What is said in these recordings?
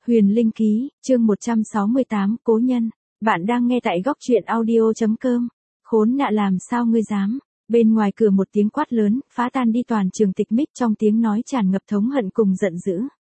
Huyền Linh Ký, chương 168, Cố Nhân. Bạn đang nghe tại góc truyện audio.com. Khốn nạn làm sao ngươi dám. Bên ngoài cửa một tiếng quát lớn, phá tan đi toàn trường tịch mịch trong tiếng nói tràn ngập thống hận cùng giận dữ.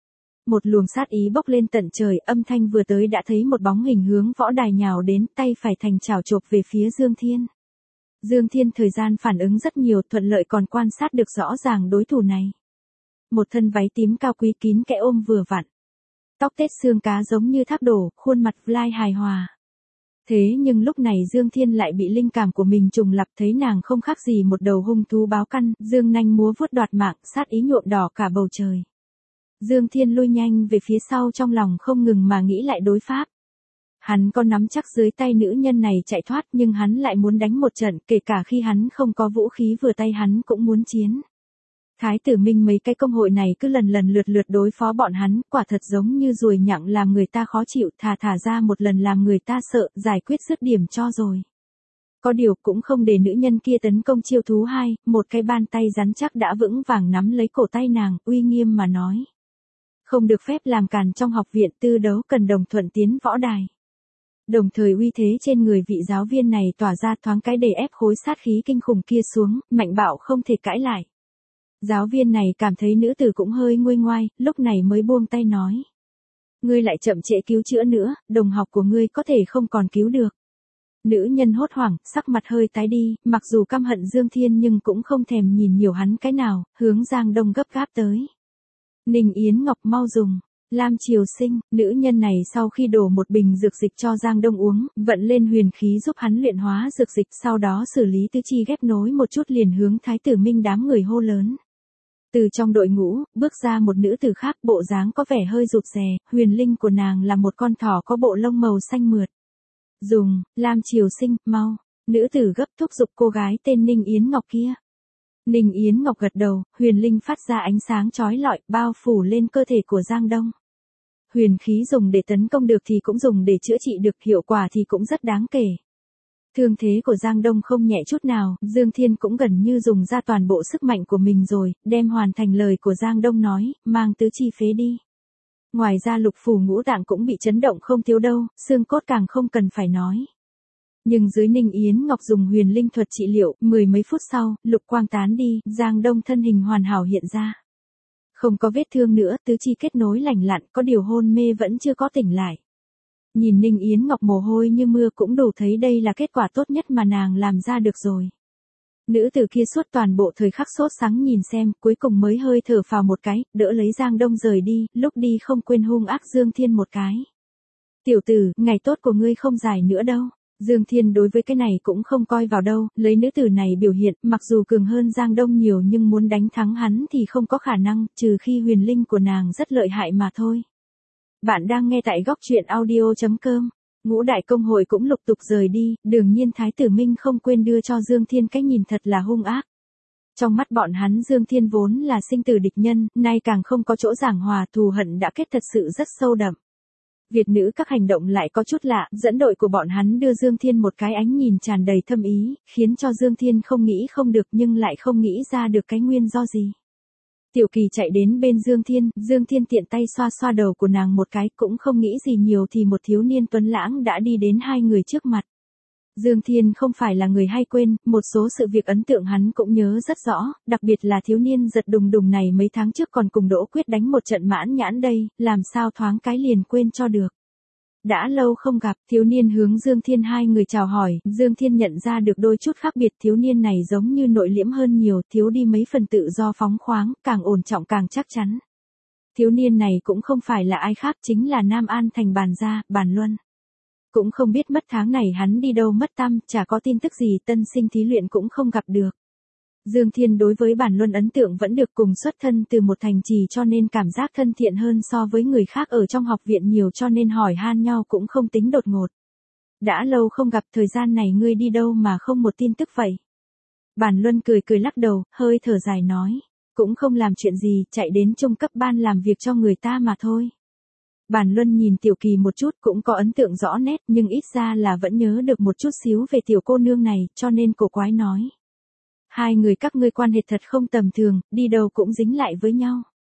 Một luồng sát ý bốc lên tận trời, âm thanh vừa tới đã thấy một bóng hình hướng võ đài nhào đến, tay phải thành chảo chộp về phía Dương Thiên. Dương Thiên thời gian phản ứng rất nhiều, thuận lợi còn quan sát được rõ ràng đối thủ này. Một thân váy tím cao quý kín kẽ ôm vừa vặn. Tóc tết xương cá giống như thác đổ, khuôn mặt lai hài hòa. Thế nhưng lúc này Dương Thiên lại bị linh cảm của mình trùng lặp, thấy nàng không khác gì một đầu hung thú báo căn, dương nanh múa vuốt đoạt mạng, sát ý nhuộm đỏ cả bầu trời. Dương Thiên lui nhanh về phía sau, trong lòng không ngừng mà nghĩ lại đối pháp. Hắn có nắm chắc dưới tay nữ nhân này chạy thoát, nhưng hắn lại muốn đánh một trận, kể cả khi hắn không có vũ khí vừa tay hắn cũng muốn chiến. Thái tử Minh mấy cái công hội này cứ lần lượt đối phó bọn hắn, quả thật giống như ruồi nhặng làm người ta khó chịu, thả ra một lần làm người ta sợ, giải quyết dứt điểm cho rồi. Có điều cũng không để nữ nhân kia tấn công chiêu thú hai, một cái bàn tay rắn chắc đã vững vàng nắm lấy cổ tay nàng, uy nghiêm mà nói. Không được phép làm càn trong học viện, tư đấu cần đồng thuận tiến võ đài. Đồng thời uy thế trên người vị giáo viên này tỏa ra, thoáng cái để ép khối sát khí kinh khủng kia xuống, mạnh bạo không thể cãi lại. Giáo viên này cảm thấy nữ tử cũng hơi nguôi ngoai, lúc này mới buông tay nói. Ngươi lại chậm trễ cứu chữa nữa, đồng học của ngươi có thể không còn cứu được. Nữ nhân hốt hoảng, sắc mặt hơi tái đi, mặc dù căm hận Dương Thiên nhưng cũng không thèm nhìn nhiều hắn cái nào, hướng Giang Đông gấp gáp tới. Ninh Yến Ngọc mau dùng. Lam Triều Sinh, nữ nhân này sau khi đổ một bình dược dịch cho Giang Đông uống, vận lên huyền khí giúp hắn luyện hóa dược dịch, sau đó xử lý tứ chi ghép nối một chút liền hướng Thái tử Minh đám người hô lớn. Từ trong đội ngũ, bước ra một nữ tử khác, bộ dáng có vẻ hơi rụt rè, huyền linh của nàng là một con thỏ có bộ lông màu xanh mượt. Dùng, Lam Triều Sinh, mau. Nữ tử gấp thúc giục cô gái tên Ninh Yến Ngọc kia. Ninh Yến Ngọc gật đầu, huyền linh phát ra ánh sáng chói lọi, bao phủ lên cơ thể của Giang Đông. Huyền khí dùng để tấn công được thì cũng dùng để chữa trị được, hiệu quả thì cũng rất đáng kể. Thương thế của Giang Đông không nhẹ chút nào, Dương Thiên cũng gần như dùng ra toàn bộ sức mạnh của mình rồi, đem hoàn thành lời của Giang Đông nói, mang tứ chi phế đi. Ngoài ra lục phủ ngũ tạng cũng bị chấn động không thiếu đâu, xương cốt càng không cần phải nói. Nhưng dưới Ninh Yến Ngọc dùng huyền linh thuật trị liệu, mười mấy phút sau, lục quang tán đi, Giang Đông thân hình hoàn hảo hiện ra. Không có vết thương nữa, tứ chi kết nối lành lặn, có điều hôn mê vẫn chưa có tỉnh lại. Nhìn Ninh Yến Ngọc mồ hôi như mưa cũng đủ thấy đây là kết quả tốt nhất mà nàng làm ra được rồi. Nữ tử kia suốt toàn bộ thời khắc sốt sắng nhìn xem, cuối cùng mới hơi thở phào một cái, đỡ lấy Giang Đông rời đi, lúc đi không quên hung ác Dương Thiên một cái. Tiểu tử, ngày tốt của ngươi không dài nữa đâu. Dương Thiên đối với cái này cũng không coi vào đâu, lấy nữ tử này biểu hiện, mặc dù cường hơn Giang Đông nhiều nhưng muốn đánh thắng hắn thì không có khả năng, trừ khi huyền linh của nàng rất lợi hại mà thôi. Bạn đang nghe tại góc truyện audio.com. Ngũ đại công hội cũng lục tục rời đi, đương nhiên Thái tử Minh không quên đưa cho Dương Thiên cái nhìn thật là hung ác. Trong mắt bọn hắn Dương Thiên vốn là sinh tử địch nhân, nay càng không có chỗ giảng hòa, thù hận đã kết thật sự rất sâu đậm. Việt nữ các hành động lại có chút lạ, dẫn đội của bọn hắn đưa Dương Thiên một cái ánh nhìn tràn đầy thâm ý, khiến cho Dương Thiên không nghĩ không được nhưng lại không nghĩ ra được cái nguyên do gì. Tiểu Kỳ chạy đến bên Dương Thiên tiện tay xoa xoa đầu của nàng một cái, cũng không nghĩ gì nhiều thì một thiếu niên tuấn lãng đã đi đến hai người trước mặt. Dương Thiên không phải là người hay quên, một số sự việc ấn tượng hắn cũng nhớ rất rõ, đặc biệt là thiếu niên giật đùng đùng này mấy tháng trước còn cùng Đỗ Quyết đánh một trận mãn nhãn đây, làm sao thoáng cái liền quên cho được. Đã lâu không gặp, thiếu niên hướng Dương Thiên hai người chào hỏi, Dương Thiên nhận ra được đôi chút khác biệt, thiếu niên này giống như nội liễm hơn nhiều, thiếu đi mấy phần tự do phóng khoáng, càng ổn trọng càng chắc chắn. Thiếu niên này cũng không phải là ai khác, chính là Nam An thành Bàn gia, Bàn Luân. Cũng không biết mất tháng này hắn đi đâu mất tăm, chả có tin tức gì, tân sinh thí luyện cũng không gặp được. Dương Thiên đối với Bàn Luân ấn tượng vẫn được, cùng xuất thân từ một thành trì cho nên cảm giác thân thiện hơn so với người khác ở trong học viện nhiều, cho nên hỏi han nhau cũng không tính đột ngột. Đã lâu không gặp, thời gian này ngươi đi đâu mà không một tin tức vậy? Bàn Luân cười lắc đầu, hơi thở dài nói, cũng không làm chuyện gì, chạy đến trung cấp ban làm việc cho người ta mà thôi. Bàn Luân nhìn Tiểu Kỳ một chút, cũng có ấn tượng rõ nét, nhưng ít ra là vẫn nhớ được một chút xíu về tiểu cô nương này, cho nên cổ quái nói. Hai người các ngươi quan hệ thật không tầm thường, đi đâu cũng dính lại với nhau.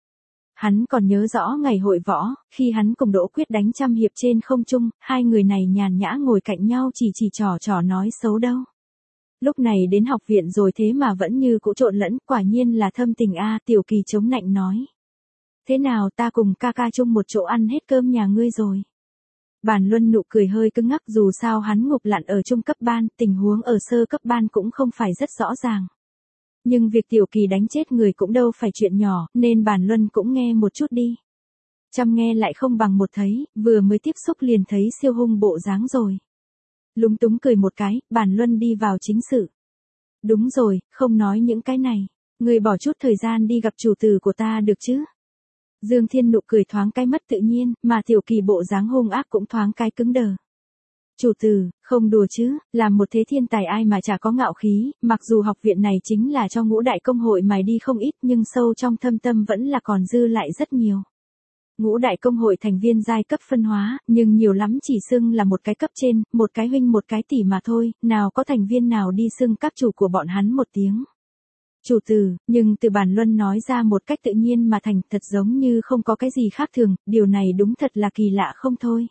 Hắn còn nhớ rõ ngày hội võ, khi hắn cùng Đỗ Quyết đánh trăm hiệp trên không trung, hai người này nhàn nhã ngồi cạnh nhau chỉ trò nói xấu đâu. Lúc này đến học viện rồi thế mà vẫn như cũ trộn lẫn, quả nhiên là thâm tình a. Tiểu Kỳ chống nạnh nói. Thế nào ta cùng ca ca chung một chỗ ăn hết cơm nhà ngươi rồi. Bàn Luân nụ cười hơi cứng ngắc, dù sao hắn ngục lặn ở trung cấp ban, tình huống ở sơ cấp ban cũng không phải rất rõ ràng. Nhưng việc Tiểu Kỳ đánh chết người cũng đâu phải chuyện nhỏ, nên Bàn Luân cũng nghe một chút đi. Chăm nghe lại không bằng một thấy, vừa mới tiếp xúc liền thấy siêu hung bộ dáng rồi. Lúng túng cười một cái, Bàn Luân đi vào chính sự. Đúng rồi, không nói những cái này. Người bỏ chút thời gian đi gặp chủ tử của ta được chứ? Dương Thiên nụ cười thoáng cái mất tự nhiên, mà Tiểu Kỳ bộ dáng hung ác cũng thoáng cái cứng đờ. Chủ tử, không đùa chứ, làm một thế thiên tài ai mà chả có ngạo khí, mặc dù học viện này chính là cho ngũ đại công hội mài đi không ít nhưng sâu trong thâm tâm vẫn là còn dư lại rất nhiều. Ngũ đại công hội thành viên giai cấp phân hóa, nhưng nhiều lắm chỉ xưng là một cái cấp trên, một cái huynh một cái tỷ mà thôi, nào có thành viên nào đi xưng các chủ của bọn hắn một tiếng. Chủ tử, nhưng từ Bàn Luân nói ra một cách tự nhiên mà thành, thật giống như không có cái gì khác thường, điều này đúng thật là kỳ lạ không thôi.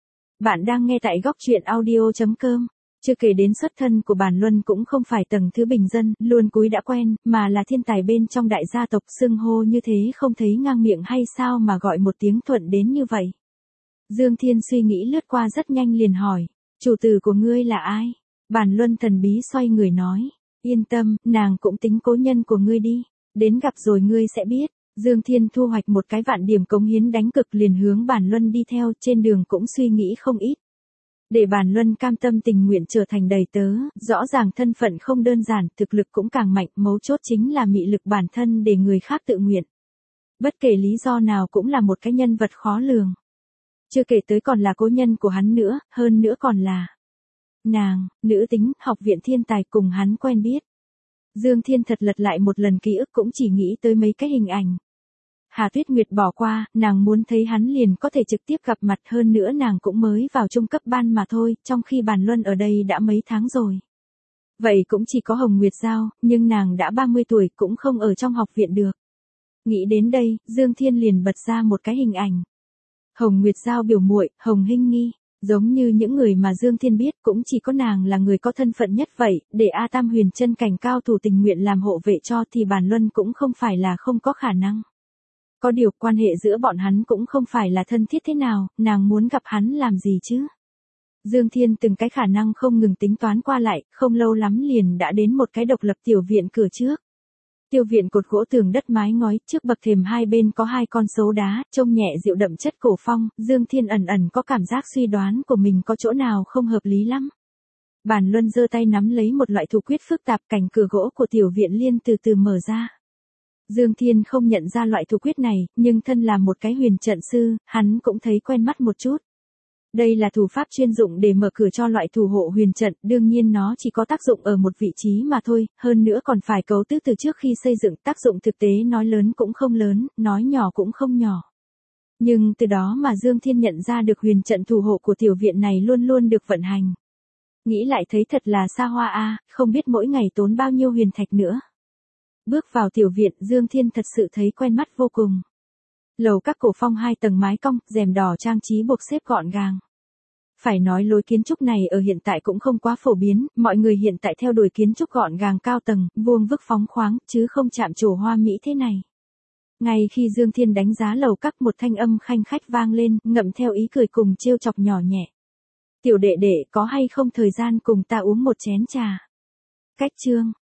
Bạn đang nghe tại góc truyện audio.com. Chưa kể đến xuất thân của Bàn Luân cũng không phải tầng thứ bình dân, luôn cúi đã quen, mà là thiên tài bên trong đại gia tộc, xưng hô như thế không thấy ngang miệng hay sao mà gọi một tiếng thuận đến như vậy. Dương Thiên suy nghĩ lướt qua rất nhanh liền hỏi, chủ tử của ngươi là ai? Bàn Luân thần bí xoay người nói, yên tâm, nàng cũng tính cố nhân của ngươi đi, đến gặp rồi ngươi sẽ biết. Dương Thiên thu hoạch một cái vạn điểm cống hiến đánh cực liền hướng Bàn Luân đi theo, trên đường cũng suy nghĩ không ít. Để Bàn Luân cam tâm tình nguyện trở thành đầy tớ, rõ ràng thân phận không đơn giản, thực lực cũng càng mạnh, mấu chốt chính là mị lực bản thân để người khác tự nguyện. Bất kể lý do nào cũng là một cái nhân vật khó lường. Chưa kể tới còn là cố nhân của hắn nữa, hơn nữa còn là nàng, nữ tính, học viện thiên tài cùng hắn quen biết. Dương Thiên thật lật lại một lần ký ức cũng chỉ nghĩ tới mấy cái hình ảnh. Hà Tuyết Nguyệt bỏ qua, nàng muốn thấy hắn liền có thể trực tiếp gặp mặt, hơn nữa nàng cũng mới vào trung cấp ban mà thôi, trong khi Bàn Luân ở đây đã mấy tháng rồi. Vậy cũng chỉ có Hồng Nguyệt Giao, nhưng nàng đã 30 tuổi cũng không ở trong học viện được. Nghĩ đến đây, Dương Thiên liền bật ra một cái hình ảnh. Hồng Nguyệt Giao biểu muội, Hồng Hinh Nghi, giống như những người mà Dương Thiên biết cũng chỉ có nàng là người có thân phận nhất vậy, để A Tam Huyền chân cảnh cao thủ tình nguyện làm hộ vệ cho thì Bàn Luân cũng không phải là không có khả năng. Có điều quan hệ giữa bọn hắn cũng không phải là thân thiết thế nào, nàng muốn gặp hắn làm gì chứ? Dương Thiên từng cái khả năng không ngừng tính toán qua lại, không lâu lắm liền đã đến một cái độc lập tiểu viện cửa trước. Tiểu viện cột gỗ tường đất mái ngói, trước bậc thềm hai bên có hai con sấu đá, trông nhẹ dịu đậm chất cổ phong, Dương Thiên ẩn ẩn có cảm giác suy đoán của mình có chỗ nào không hợp lý lắm. Bàn Luân giơ tay nắm lấy một loại thủ quyết phức tạp, cành cửa gỗ của tiểu viện liên từ từ mở ra. Dương Thiên không nhận ra loại thủ quyết này, nhưng thân là một cái huyền trận sư, hắn cũng thấy quen mắt một chút. Đây là thủ pháp chuyên dụng để mở cửa cho loại thủ hộ huyền trận, đương nhiên nó chỉ có tác dụng ở một vị trí mà thôi, hơn nữa còn phải cấu tứ từ trước khi xây dựng, tác dụng thực tế nói lớn cũng không lớn, nói nhỏ cũng không nhỏ. Nhưng từ đó mà Dương Thiên nhận ra được huyền trận thủ hộ của tiểu viện này luôn luôn được vận hành. Nghĩ lại thấy thật là xa hoa a, không biết mỗi ngày tốn bao nhiêu huyền thạch nữa. Bước vào tiểu viện, Dương Thiên thật sự thấy quen mắt vô cùng. Lầu các cổ phong 2 tầng mái cong, rèm đỏ trang trí buộc xếp gọn gàng. Phải nói lối kiến trúc này ở hiện tại cũng không quá phổ biến, mọi người hiện tại theo đuổi kiến trúc gọn gàng cao tầng, vuông vức phóng khoáng, chứ không chạm trổ hoa mỹ thế này. Ngay khi Dương Thiên đánh giá lầu các, một thanh âm khanh khách vang lên, ngậm theo ý cười cùng trêu chọc nhỏ nhẹ. Tiểu đệ đệ, có hay không thời gian cùng ta uống một chén trà? Cách chương.